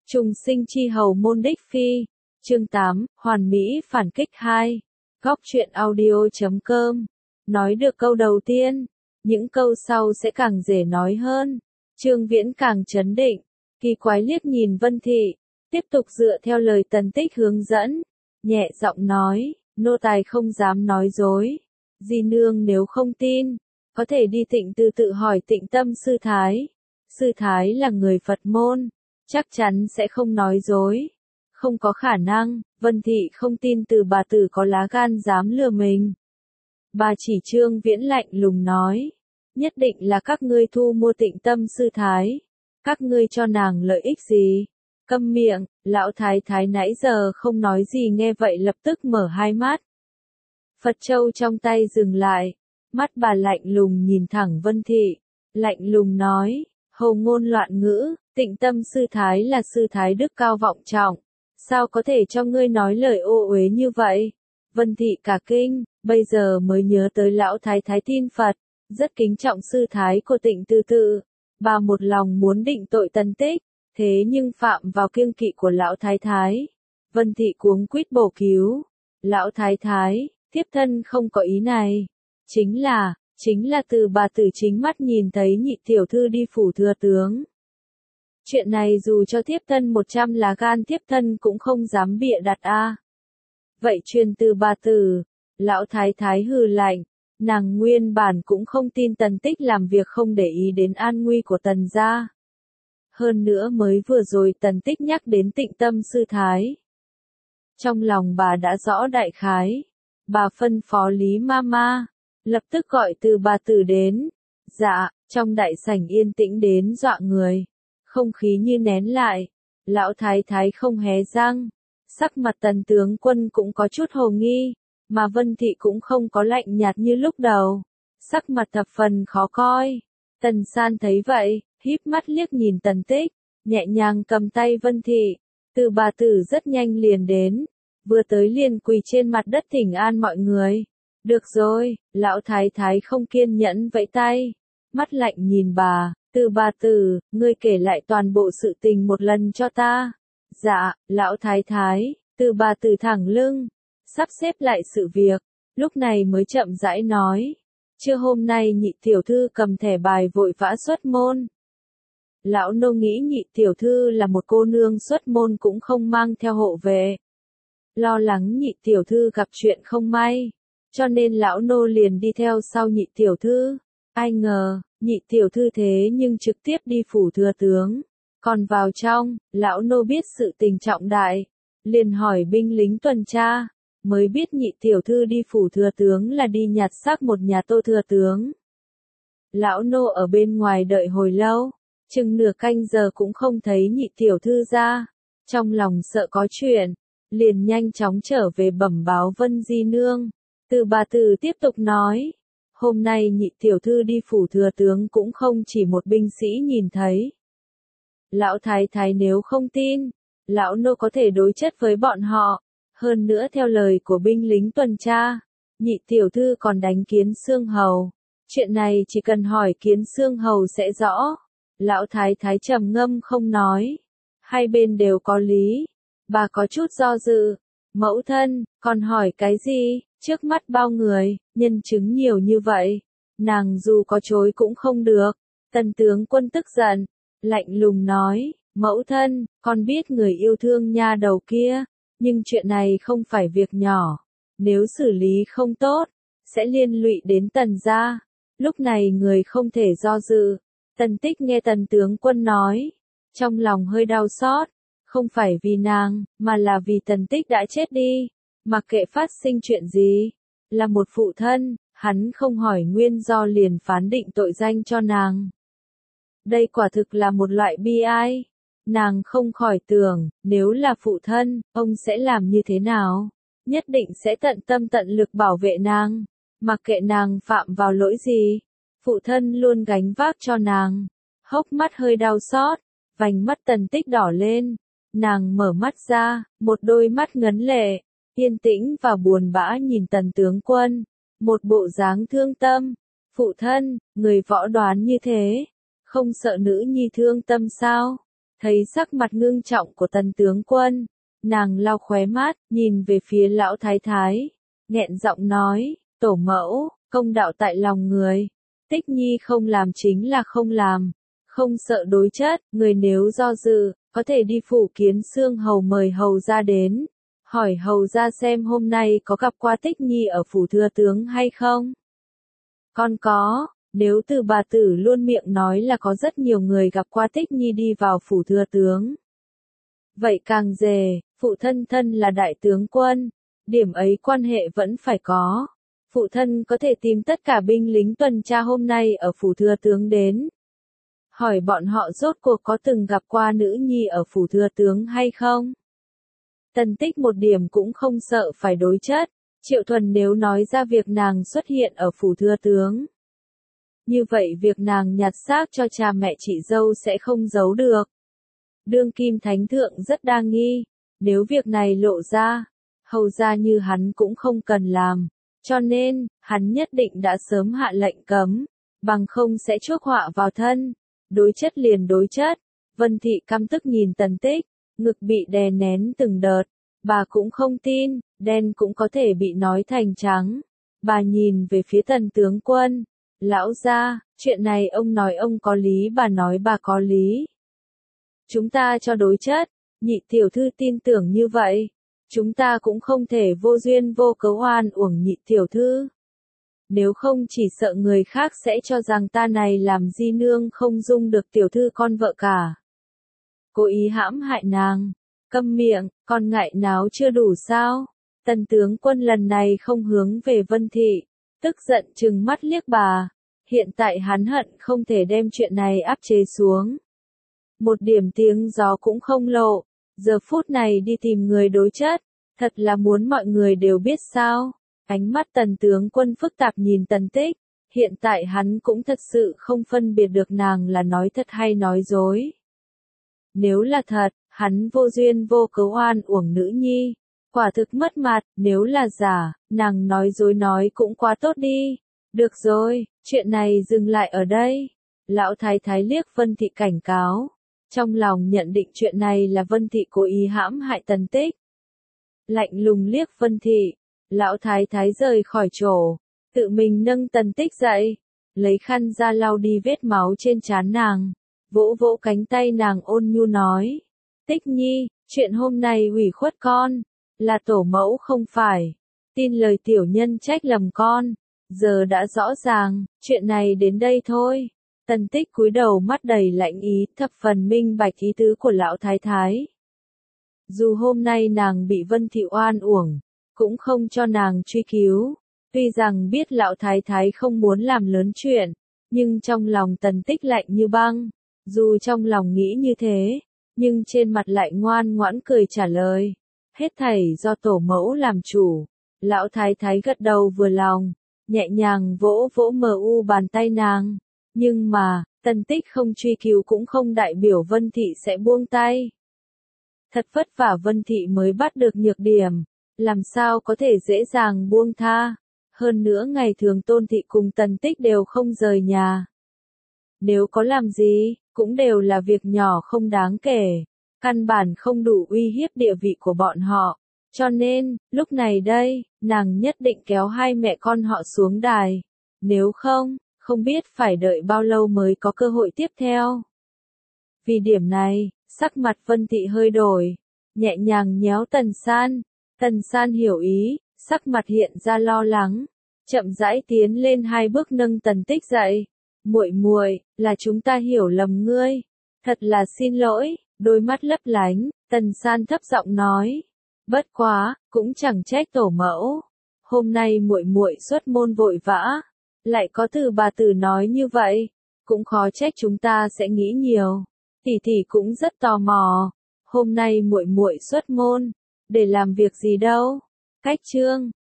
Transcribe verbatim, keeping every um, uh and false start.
Trùng sinh chi hầu môn đích phi. Chương tám, Hoàn Mỹ phản kích hai. Góc truyện audio chấm com. Nói được câu đầu tiên, những câu sau sẽ càng dễ nói hơn. Trương Viễn càng chấn định, kỳ quái liếc nhìn Vân Thị, tiếp tục dựa theo lời Tần Tích hướng dẫn, nhẹ giọng nói, nô tài không dám nói dối. Di nương nếu không tin, có thể đi Tịnh Từ tự hỏi Tịnh Tâm sư thái. Sư thái là người Phật môn, chắc chắn sẽ không nói dối. Không có khả năng, Vân Thị không tin Từ bà tử có lá gan dám lừa mình. Bà chỉ Trương Viễn lạnh lùng nói, nhất định là các ngươi thu mua Tịnh Tâm sư thái. Các ngươi cho nàng lợi ích gì? Câm miệng, lão thái thái nãy giờ không nói gì nghe vậy lập tức mở hai mắt. Phật châu trong tay dừng lại, mắt bà lạnh lùng nhìn thẳng Vân Thị, lạnh lùng nói, hầu ngôn loạn ngữ, Tịnh Tâm sư thái là sư thái đức cao vọng trọng, sao có thể cho ngươi nói lời ô uế như vậy? Vân Thị cả kinh, bây giờ mới nhớ tới lão thái thái tin Phật, rất kính trọng sư thái của Tịnh Từ tự, bà một lòng muốn định tội Tần Tích, thế nhưng phạm vào kiêng kỵ của lão thái thái. Vân Thị cuống quýt bổ cứu, lão thái thái, thiếp thân không có ý này, chính là, chính là Từ bà tử chính mắt nhìn thấy nhị tiểu thư đi phủ thừa tướng. Chuyện này dù cho thiếp thân một trăm lá gan thiếp thân cũng không dám bịa đặt a. Vậy truyền Từ bà tử, lão thái thái hừ lạnh, nàng nguyên bản cũng không tin Tần Tích làm việc không để ý đến an nguy của Tần gia. Hơn nữa mới vừa rồi Tần Tích nhắc đến Tịnh Tâm sư thái. Trong lòng bà đã rõ đại khái, bà phân phó Lý Mama, lập tức gọi Từ bà tử đến. Dạ, trong đại sảnh yên tĩnh đến dọa người, không khí như nén lại, lão thái thái không hé răng, sắc mặt Tần tướng quân cũng có chút hồ nghi, mà Vân Thị cũng không có lạnh nhạt như lúc đầu, sắc mặt thập phần khó coi. Tần San thấy vậy, híp mắt liếc nhìn Tần Tích, nhẹ nhàng cầm tay Vân Thị, Từ bà tử rất nhanh liền đến, vừa tới liền quỳ trên mặt đất thỉnh an mọi người. Được rồi, lão thái thái không kiên nhẫn vẫy tay, mắt lạnh nhìn bà, Từ bà tử, ngươi kể lại toàn bộ sự tình một lần cho ta. Dạ, lão thái thái, Từ bà tử thẳng lưng, sắp xếp lại sự việc, lúc này mới chậm rãi nói. Trưa hôm nay nhị tiểu thư cầm thẻ bài vội vã xuất môn. Lão nô nghĩ nhị tiểu thư là một cô nương xuất môn cũng không mang theo hộ vệ. Lo lắng nhị tiểu thư gặp chuyện không may, cho nên lão nô liền đi theo sau nhị tiểu thư. Ai ngờ, nhị tiểu thư thế nhưng trực tiếp đi phủ thừa tướng. Còn vào trong, lão nô biết sự tình trọng đại, liền hỏi binh lính tuần tra, mới biết nhị tiểu thư đi phủ thừa tướng là đi nhặt xác một nhà Tô thừa tướng. Lão nô ở bên ngoài đợi hồi lâu, chừng nửa canh giờ cũng không thấy nhị tiểu thư ra, trong lòng sợ có chuyện, liền nhanh chóng trở về bẩm báo Vân Di nương. Từ bà tử tiếp tục nói, hôm nay nhị tiểu thư đi phủ thừa tướng cũng không chỉ một binh sĩ nhìn thấy. Lão thái thái nếu không tin, lão nô có thể đối chất với bọn họ. Hơn nữa theo lời của binh lính tuần tra, nhị tiểu thư còn đánh Kiến Xương Hầu. Chuyện này chỉ cần hỏi Kiến Xương Hầu sẽ rõ. Lão thái thái trầm ngâm không nói. Hai bên đều có lý. Bà có chút do dự. Mẫu thân, còn hỏi cái gì? Trước mắt bao người, nhân chứng nhiều như vậy. Nàng dù có chối cũng không được. Tần tướng quân tức giận, lạnh lùng nói, mẫu thân, con biết người yêu thương nha đầu kia. Nhưng chuyện này không phải việc nhỏ, nếu xử lý không tốt, sẽ liên lụy đến Tần gia. Lúc này người không thể do dự. Tần Tích nghe Tần tướng quân nói, trong lòng hơi đau xót, không phải vì nàng, mà là vì Tần Tích đã chết đi. Mặc kệ phát sinh chuyện gì, là một phụ thân, hắn không hỏi nguyên do liền phán định tội danh cho nàng. Đây quả thực là một loại bi ai. Nàng không khỏi tưởng, nếu là phụ thân, ông sẽ làm như thế nào? Nhất định sẽ tận tâm tận lực bảo vệ nàng, mặc kệ nàng phạm vào lỗi gì. Phụ thân luôn gánh vác cho nàng. Hốc mắt hơi đau xót, vành mắt Tần Tích đỏ lên. Nàng mở mắt ra, một đôi mắt ngấn lệ, yên tĩnh và buồn bã nhìn Tần tướng quân. Một bộ dáng thương tâm. Phụ thân, người võ đoán như thế, không sợ nữ nhi thương tâm sao? Thấy sắc mặt ngưng trọng của Tần tướng quân, nàng lau khóe mắt, nhìn về phía lão thái thái, nghẹn giọng nói, tổ mẫu, công đạo tại lòng người, Tích Nhi không làm chính là không làm, không sợ đối chất, người nếu do dự, có thể đi phủ Kiến Xương hầu mời hầu ra đến, hỏi hầu ra xem hôm nay có gặp qua Tích Nhi ở phủ thừa tướng hay không. Con có. Nếu từ bà tử luôn miệng nói là có rất nhiều người gặp qua Tích Nhi đi vào phủ thừa tướng. Vậy càng dề, phụ thân thân là đại tướng quân, điểm ấy quan hệ vẫn phải có. Phụ thân có thể tìm tất cả binh lính tuần tra hôm nay ở phủ thừa tướng đến. Hỏi bọn họ rốt cuộc có từng gặp qua nữ nhi ở phủ thừa tướng hay không? Tần Tích một điểm cũng không sợ phải đối chất, Triệu Thuần nếu nói ra việc nàng xuất hiện ở phủ thừa tướng. Như vậy việc nàng nhặt xác cho cha mẹ chị dâu sẽ không giấu được. Đương kim thánh thượng rất đa nghi, nếu việc này lộ ra, hầu ra như hắn cũng không cần làm, cho nên, hắn nhất định đã sớm hạ lệnh cấm, bằng không sẽ chuốc họa vào thân, đối chất liền đối chất. Vân Thị căm tức nhìn Tần Tích, ngực bị đè nén từng đợt, bà cũng không tin, đen cũng có thể bị nói thành trắng. Bà nhìn về phía Tần tướng quân. Lão gia, chuyện này ông nói ông có lý, bà nói bà có lý. Chúng ta cho đối chất, nhị tiểu thư tin tưởng như vậy. Chúng ta cũng không thể vô duyên vô cớ oan uổng nhị tiểu thư. Nếu không chỉ sợ người khác sẽ cho rằng ta này làm di nương không dung được tiểu thư con vợ cả. Cố ý hãm hại nàng. Câm miệng, con ngại náo chưa đủ sao? Tần tướng quân lần này không hướng về Vân Thị, tức giận trừng mắt liếc bà. Hiện tại hắn hận không thể đem chuyện này áp chế xuống. Một điểm tiếng gió cũng không lộ, giờ phút này đi tìm người đối chất, thật là muốn mọi người đều biết sao. Ánh mắt Tần tướng quân phức tạp nhìn Tần Tích, hiện tại hắn cũng thật sự không phân biệt được nàng là nói thật hay nói dối. Nếu là thật, hắn vô duyên vô cớ oan uổng nữ nhi, quả thực mất mặt, nếu là giả, nàng nói dối nói cũng quá tốt đi. Được rồi, chuyện này dừng lại ở đây. Lão thái thái liếc Vân Thị cảnh cáo, trong lòng nhận định chuyện này là Vân Thị cố ý hãm hại Tần Tích. Lạnh lùng liếc Vân Thị, lão thái thái rời khỏi chỗ, tự mình nâng Tần Tích dậy, lấy khăn ra lau đi vết máu trên trán nàng, vỗ vỗ cánh tay nàng ôn nhu nói, Tích Nhi, chuyện hôm nay hủy khuất con, là tổ mẫu không phải, tin lời tiểu nhân trách lầm con. Giờ đã rõ ràng, chuyện này đến đây thôi. Tần Tích cúi đầu mắt đầy lạnh ý, thập phần minh bạch ý tứ của lão thái thái. Dù hôm nay nàng bị Vân Thị oan uổng, cũng không cho nàng truy cứu. Tuy rằng biết lão thái thái không muốn làm lớn chuyện, nhưng trong lòng Tần Tích lạnh như băng. Dù trong lòng nghĩ như thế, nhưng trên mặt lại ngoan ngoãn cười trả lời. Hết thảy do tổ mẫu làm chủ. Lão thái thái gật đầu vừa lòng, nhẹ nhàng vỗ vỗ mờ u bàn tay nàng. Nhưng mà, Tần Tích không truy cứu cũng không đại biểu Vân Thị sẽ buông tay. Thật vất vả Vân Thị mới bắt được nhược điểm, làm sao có thể dễ dàng buông tha. Hơn nữa ngày thường Tôn Thị cùng Tần Tích đều không rời nhà. Nếu có làm gì, cũng đều là việc nhỏ không đáng kể, căn bản không đủ uy hiếp địa vị của bọn họ. Cho nên, lúc này đây, nàng nhất định kéo hai mẹ con họ xuống đài. Nếu không, không biết phải đợi bao lâu mới có cơ hội tiếp theo. Vì điểm này, sắc mặt Vân Thị hơi đổi, nhẹ nhàng nhéo Tần San. Tần San hiểu ý, sắc mặt hiện ra lo lắng, chậm rãi tiến lên hai bước nâng Tần Tích dậy. Muội muội, là chúng ta hiểu lầm ngươi, thật là xin lỗi. Đôi mắt lấp lánh, Tần San thấp giọng nói, bất quá, cũng chẳng trách tổ mẫu. Hôm nay muội muội xuất môn vội vã, lại có từ bà tử nói như vậy, cũng khó trách chúng ta sẽ nghĩ nhiều. Tỷ tỷ cũng rất tò mò, hôm nay muội muội xuất môn, để làm việc gì đâu? Cách chương